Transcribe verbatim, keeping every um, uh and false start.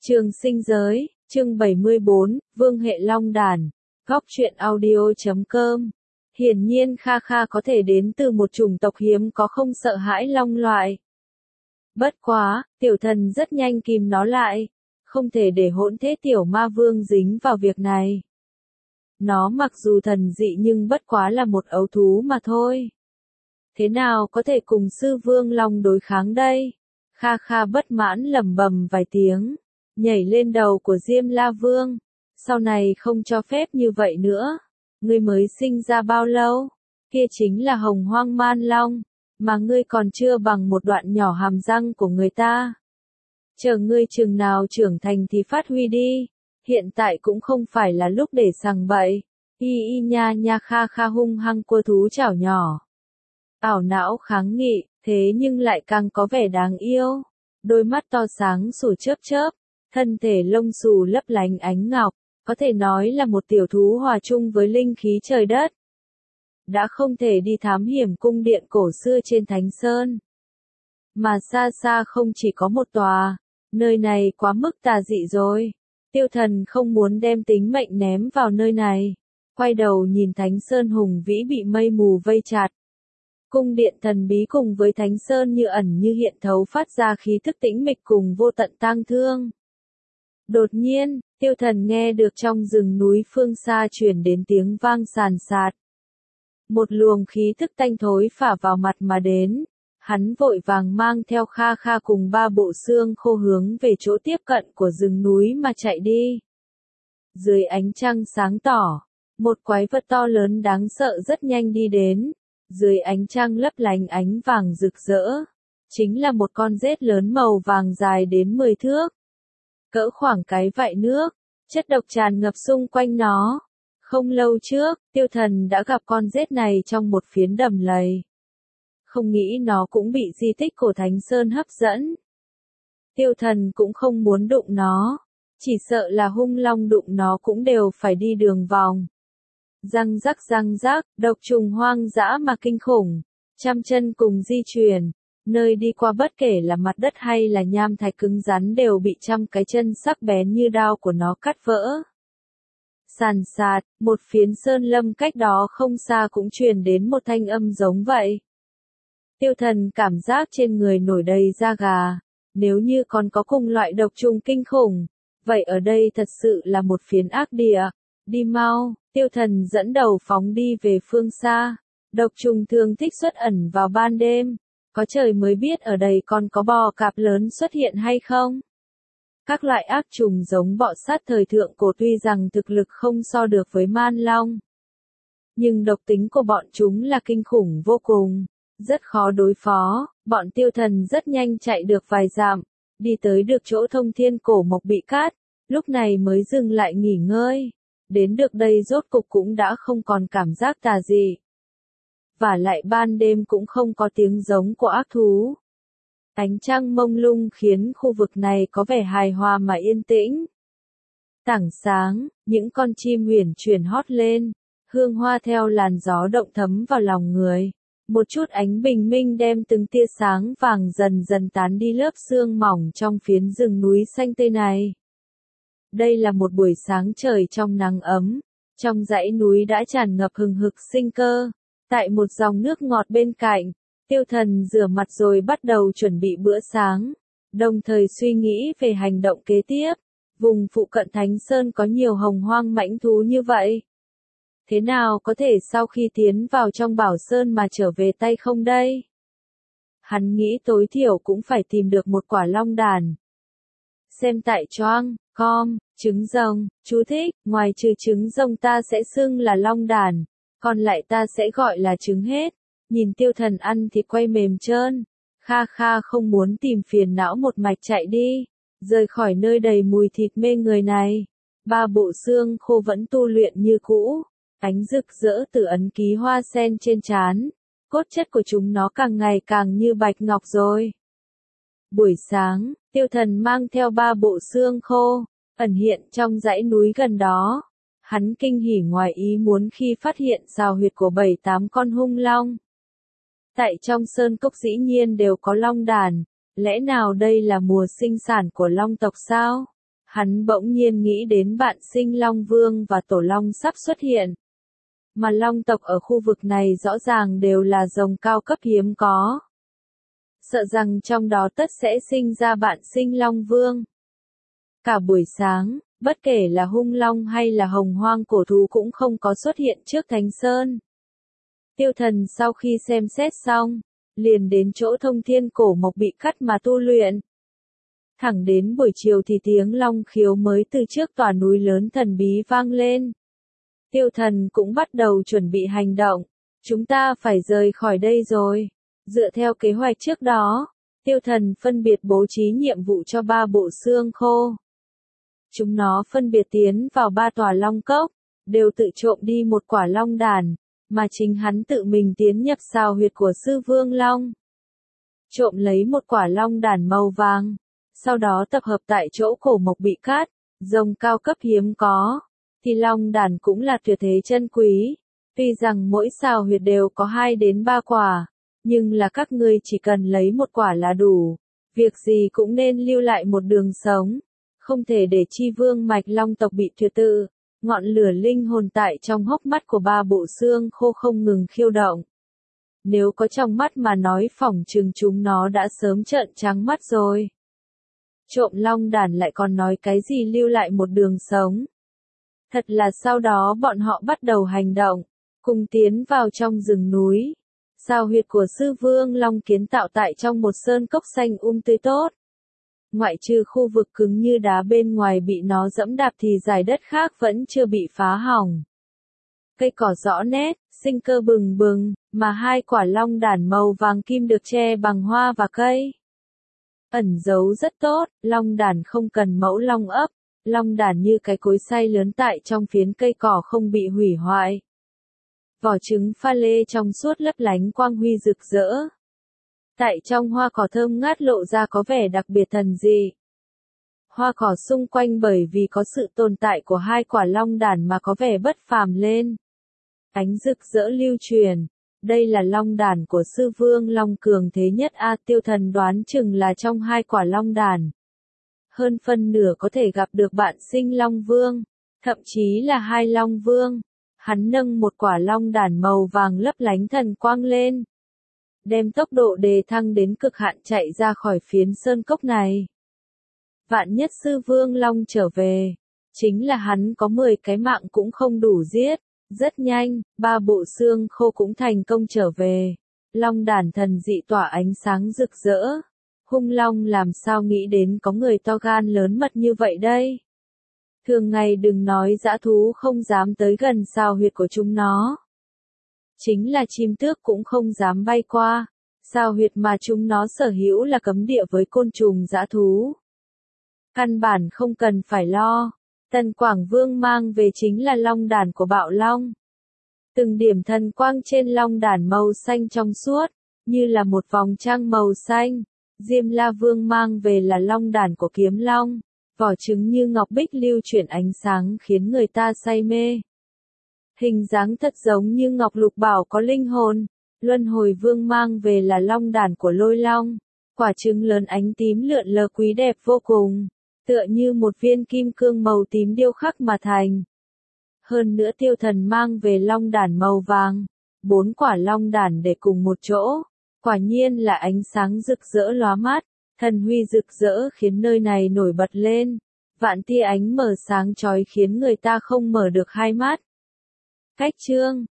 Trường sinh giới, chương bảy mươi bốn, Vương hệ Long đàn, góc truyện audio chấm com. Hiển nhiên Kha Kha có thể đến từ một chủng tộc hiếm có không sợ hãi long loại. Bất quá, tiểu thần rất nhanh kìm nó lại, không thể để hỗn thế tiểu ma vương dính vào việc này. Nó mặc dù thần dị nhưng bất quá là một ấu thú mà thôi. Thế nào có thể cùng sư vương long đối kháng đây? Kha Kha bất mãn lẩm bẩm vài tiếng, nhảy lên đầu của Diêm La Vương. Sau này không cho phép như vậy nữa. Ngươi mới sinh ra bao lâu? Kia chính là hồng hoang man long, mà ngươi còn chưa bằng một đoạn nhỏ hàm răng của người ta. Chờ ngươi chừng nào trưởng thành thì phát huy đi, hiện tại cũng không phải là lúc để sằng bậy. Y y nha nha. Kha Kha hung hăng cua thú chảo nhỏ. Ảo não kháng nghị, thế nhưng lại càng có vẻ đáng yêu. Đôi mắt to sáng sủa chớp chớp, thân thể lông xù lấp lánh ánh ngọc, có thể nói là một tiểu thú hòa chung với linh khí trời đất. Đã không thể đi thám hiểm cung điện cổ xưa trên Thánh Sơn, mà xa xa không chỉ có một tòa, nơi này quá mức tà dị rồi. Tiêu thần không muốn đem tính mệnh ném vào nơi này, quay đầu nhìn Thánh Sơn hùng vĩ bị mây mù vây chặt. Cung điện thần bí cùng với Thánh Sơn như ẩn như hiện thấu phát ra khí thức tĩnh mịch cùng vô tận tang thương. Đột nhiên, tiêu thần nghe được trong rừng núi phương xa truyền đến tiếng vang sàn sạt. Một luồng khí thức tanh thối phả vào mặt mà đến, hắn vội vàng mang theo Kha Kha cùng ba bộ xương khô hướng về chỗ tiếp cận của rừng núi mà chạy đi. Dưới ánh trăng sáng tỏ, một quái vật to lớn đáng sợ rất nhanh đi đến, dưới ánh trăng lấp lánh ánh vàng rực rỡ, chính là một con rết lớn màu vàng dài đến mười thước. Cỡ khoảng cái vại nước, chất độc tràn ngập xung quanh nó. Không lâu trước, tiêu thần đã gặp con rết này trong một phiến đầm lầy. Không nghĩ nó cũng bị di tích của Thánh Sơn hấp dẫn. Tiêu thần cũng không muốn đụng nó, chỉ sợ là hung long đụng nó cũng đều phải đi đường vòng. Răng rắc răng rắc, độc trùng hoang dã mà kinh khủng, trăm chân cùng di chuyển. Nơi đi qua bất kể là mặt đất hay là nham thạch cứng rắn đều bị trăm cái chân sắc bén như đao của nó cắt vỡ. Sàn sạt, một phiến sơn lâm cách đó không xa cũng truyền đến một thanh âm giống vậy. Tiêu thần cảm giác trên người nổi đầy da gà, nếu như còn có cùng loại độc trùng kinh khủng, vậy ở đây thật sự là một phiến ác địa. Đi mau, tiêu thần dẫn đầu phóng đi về phương xa. Độc trùng thường thích xuất ẩn vào ban đêm. Có trời mới biết ở đây còn có bò cạp lớn xuất hiện hay không. Các loại ác trùng giống bọ sát thời thượng cổ tuy rằng thực lực không so được với man long, nhưng độc tính của bọn chúng là kinh khủng vô cùng, rất khó đối phó. Bọn tiêu thần rất nhanh chạy được vài dặm, đi tới được chỗ thông thiên cổ mộc bị cát, lúc này mới dừng lại nghỉ ngơi. Đến được đây rốt cục cũng đã không còn cảm giác tà dị. Và lại ban đêm cũng không có tiếng giống của ác thú. Ánh trăng mông lung khiến khu vực này có vẻ hài hòa mà yên tĩnh. Tảng sáng, những con chim huyền chuyển hót lên, hương hoa theo làn gió động thấm vào lòng người. Một chút ánh bình minh đem từng tia sáng vàng dần dần tán đi lớp sương mỏng trong phiến rừng núi xanh tươi này. Đây là một buổi sáng trời trong nắng ấm, trong dãy núi đã tràn ngập hừng hực sinh cơ. Tại một dòng nước ngọt bên cạnh, tiêu thần rửa mặt rồi bắt đầu chuẩn bị bữa sáng, đồng thời suy nghĩ về hành động kế tiếp. Vùng phụ cận Thánh Sơn có nhiều hồng hoang mãnh thú như vậy. Thế nào có thể sau khi tiến vào trong Bảo Sơn mà trở về tay không đây? Hắn nghĩ tối thiểu cũng phải tìm được một quả long đàn. Xem tại choang com, trứng rồng, chú thích, ngoài trừ trứng rồng ta sẽ xưng là long đàn. Còn lại ta sẽ gọi là trứng hết. Nhìn tiêu thần ăn thịt quay mềm trơn, Kha Kha không muốn tìm phiền não một mạch chạy đi, rời khỏi nơi đầy mùi thịt mê người này. Ba bộ xương khô vẫn tu luyện như cũ, ánh rực rỡ từ ấn ký hoa sen trên trán, cốt chất của chúng nó càng ngày càng như bạch ngọc rồi. Buổi sáng, tiêu thần mang theo ba bộ xương khô, ẩn hiện trong dãy núi gần đó. Hắn kinh hỉ ngoài ý muốn khi phát hiện xào huyệt của bảy tám con hung long. Tại trong sơn cốc dĩ nhiên đều có long đàn, lẽ nào đây là mùa sinh sản của long tộc sao? Hắn bỗng nhiên nghĩ đến Vạn Sinh Long Vương và Tổ Long sắp xuất hiện. Mà long tộc ở khu vực này rõ ràng đều là rồng cao cấp hiếm có. Sợ rằng trong đó tất sẽ sinh ra Vạn Sinh Long Vương. Cả buổi sáng, bất kể là hung long hay là hồng hoang cổ thú cũng không có xuất hiện trước Thánh Sơn. Tiêu Thần sau khi xem xét xong, liền đến chỗ Thông Thiên Cổ Mộc bị cắt mà tu luyện. Thẳng đến buổi chiều thì tiếng long khiếu mới từ trước tòa núi lớn thần bí vang lên. Tiêu Thần cũng bắt đầu chuẩn bị hành động. Chúng ta phải rời khỏi đây rồi. Dựa theo kế hoạch trước đó, Tiêu Thần phân biệt bố trí nhiệm vụ cho ba bộ xương khô. Chúng nó phân biệt tiến vào ba tòa long cốc, đều tự trộm đi một quả long đàn, mà chính hắn tự mình tiến nhập xào huyệt của Sư Vương Long. Trộm lấy một quả long đàn màu vàng, sau đó tập hợp tại chỗ cổ mộc bị cắt, rồng cao cấp hiếm có, thì long đàn cũng là tuyệt thế chân quý. Tuy rằng mỗi xào huyệt đều có hai đến ba quả, nhưng là các ngươi chỉ cần lấy một quả là đủ, việc gì cũng nên lưu lại một đường sống, không thể để chi vương mạch long tộc bị tuyệt tự. Ngọn lửa linh hồn tại trong hốc mắt của ba bộ xương khô không ngừng khiêu động. Nếu có trong mắt mà nói phỏng chừng chúng nó đã sớm trợn trắng mắt rồi. Trộm long đàn lại còn nói cái gì lưu lại một đường sống. Thật là sau đó bọn họ bắt đầu hành động, cùng tiến vào trong rừng núi. Sao huyệt của Sư Vương Long kiến tạo tại trong một sơn cốc xanh um tươi tốt. Ngoại trừ khu vực cứng như đá bên ngoài bị nó dẫm đạp thì dải đất khác vẫn chưa bị phá hỏng. Cây cỏ rõ nét, sinh cơ bừng bừng, mà hai quả long đàn màu vàng kim được che bằng hoa và cây. Ẩn giấu rất tốt, long đàn không cần mẫu long ấp, long đàn như cái cối xay lớn tại trong phiến cây cỏ không bị hủy hoại. Vỏ trứng pha lê trong suốt lấp lánh quang huy rực rỡ. Tại trong hoa cỏ thơm ngát lộ ra có vẻ đặc biệt thần dị. Hoa cỏ xung quanh bởi vì có sự tồn tại của hai quả long đàn mà có vẻ bất phàm lên. Ánh rực rỡ lưu truyền. Đây là long đàn của Sư Vương Long cường thế nhất A. Tiêu Thần đoán chừng là trong hai quả long đàn. Hơn phân nửa có thể gặp được Vạn Sinh Long Vương, thậm chí là hai Long Vương. Hắn nâng một quả long đàn màu vàng lấp lánh thần quang lên, đem tốc độ đề thăng đến cực hạn chạy ra khỏi phiến sơn cốc này. Vạn nhất Sư Vương Long trở về, chính là hắn có mười cái mạng cũng không đủ giết. Rất nhanh, ba bộ xương khô cũng thành công trở về. Long đàn thần dị tỏa ánh sáng rực rỡ. Hung long làm sao nghĩ đến có người to gan lớn mật như vậy đây? Thường ngày đừng nói dã thú không dám tới gần sao huyệt của chúng nó. Chính là chim tước cũng không dám bay qua. Sao huyệt mà chúng nó sở hữu là cấm địa với côn trùng dã thú. Căn bản không cần phải lo. Tần Quảng Vương mang về chính là long đàn của Bạo Long. Từng điểm thần quang trên long đàn màu xanh trong suốt, như là một vòng trăng màu xanh. Diêm La Vương mang về là long đàn của Kiếm Long. Vỏ trứng như ngọc bích lưu chuyển ánh sáng khiến người ta say mê. Hình dáng thật giống như ngọc lục bảo có linh hồn. Luân Hồi Vương mang về là long đàn của Lôi Long. Quả trứng lớn ánh tím lượn lờ quý đẹp vô cùng, tựa như một viên kim cương màu tím điêu khắc mà thành. Hơn nữa Tiêu Thần mang về long đàn màu vàng, bốn quả long đàn để cùng một chỗ, quả nhiên là ánh sáng rực rỡ lóa mắt, thần huy rực rỡ khiến nơi này nổi bật lên, vạn tia ánh mở sáng chói khiến người ta không mở được hai mắt. Cách chương